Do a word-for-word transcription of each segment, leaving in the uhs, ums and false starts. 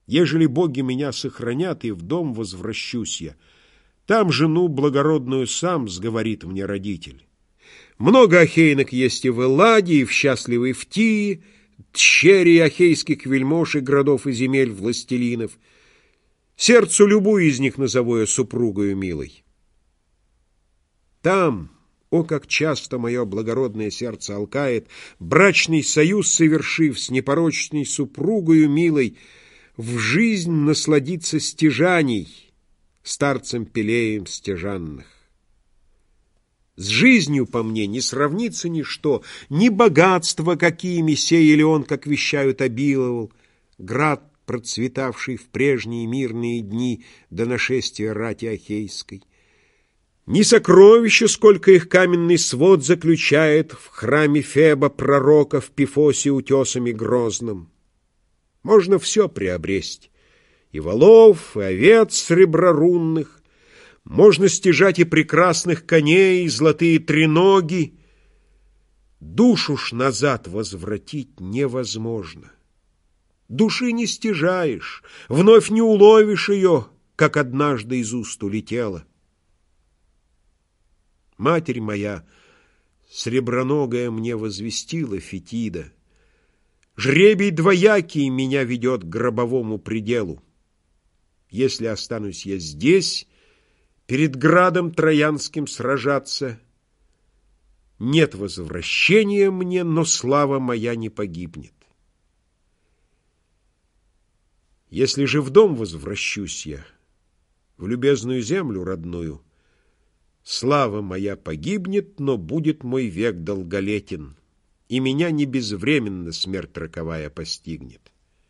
Ежели боги меня сохранят, и в дом возвращусь я, там жену благородную сам сговорит мне родитель. Много ахейнок есть и в Элладе, и в счастливой Фтии, тщери ахейских вельмож и городов и земель властелинов. Сердцу любую из них назову я супругою милой. Там, о, как часто мое благородное сердце алкает, брачный союз совершив с непорочной супругою милой, в жизнь насладиться стяжаний, старцем Пелеем стяжанных. С жизнью, по мне, не сравнится ничто, ни богатства, какими сей или он, как вещают, обиловал, град, процветавший в прежние мирные дни до нашествия рати ахейской, ни сокровища, сколько их каменный свод заключает в храме Феба пророка в Пифосе утесами грозным. Можно все приобресть, и волов, и овец среброрунных, можно стяжать и прекрасных коней, и золотые треноги. Душу ж назад возвратить невозможно. Души не стяжаешь, вновь не уловишь ее, как однажды из уст улетела. Матерь моя, среброногая, мне возвестила Фетида: жребий двоякий меня ведет к гробовому пределу. Если останусь я здесь, перед градом Троянским сражаться, нет возвращения мне, но слава моя не погибнет. Если же в дом возвращусь я, в любезную землю родную, слава моя погибнет, но будет мой век долголетен, и меня не безвременно смерть роковая постигнет.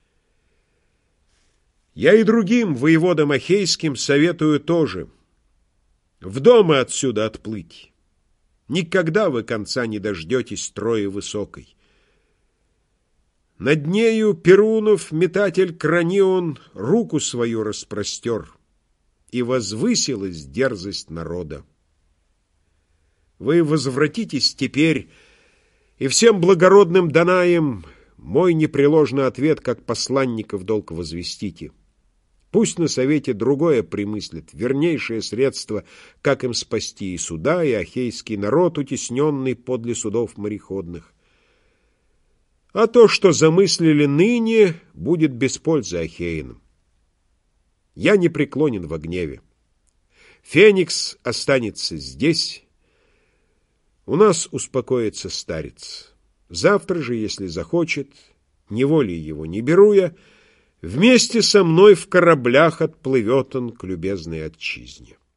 Я и другим воеводам ахейским советую тоже в дом и отсюда отплыть. Никогда вы конца не дождетесь строи высокой. Над нею Перунов, метатель Кранион, руку свою распростер, и возвысилась дерзость народа. Вы возвратитесь теперь, и всем благородным Данаям мой непреложный ответ, как посланников, долг возвестите. Пусть на совете другое примыслит, вернейшее средство, как им спасти и суда, и ахейский народ, утесненный подле судов мореходных. А то, что замыслили ныне, будет без пользы ахеянам. Я не преклонен во гневе. Феникс останется здесь. У нас успокоится старец. Завтра же, если захочет, неволей его не беру я, вместе со мной в кораблях отплывет он к любезной отчизне.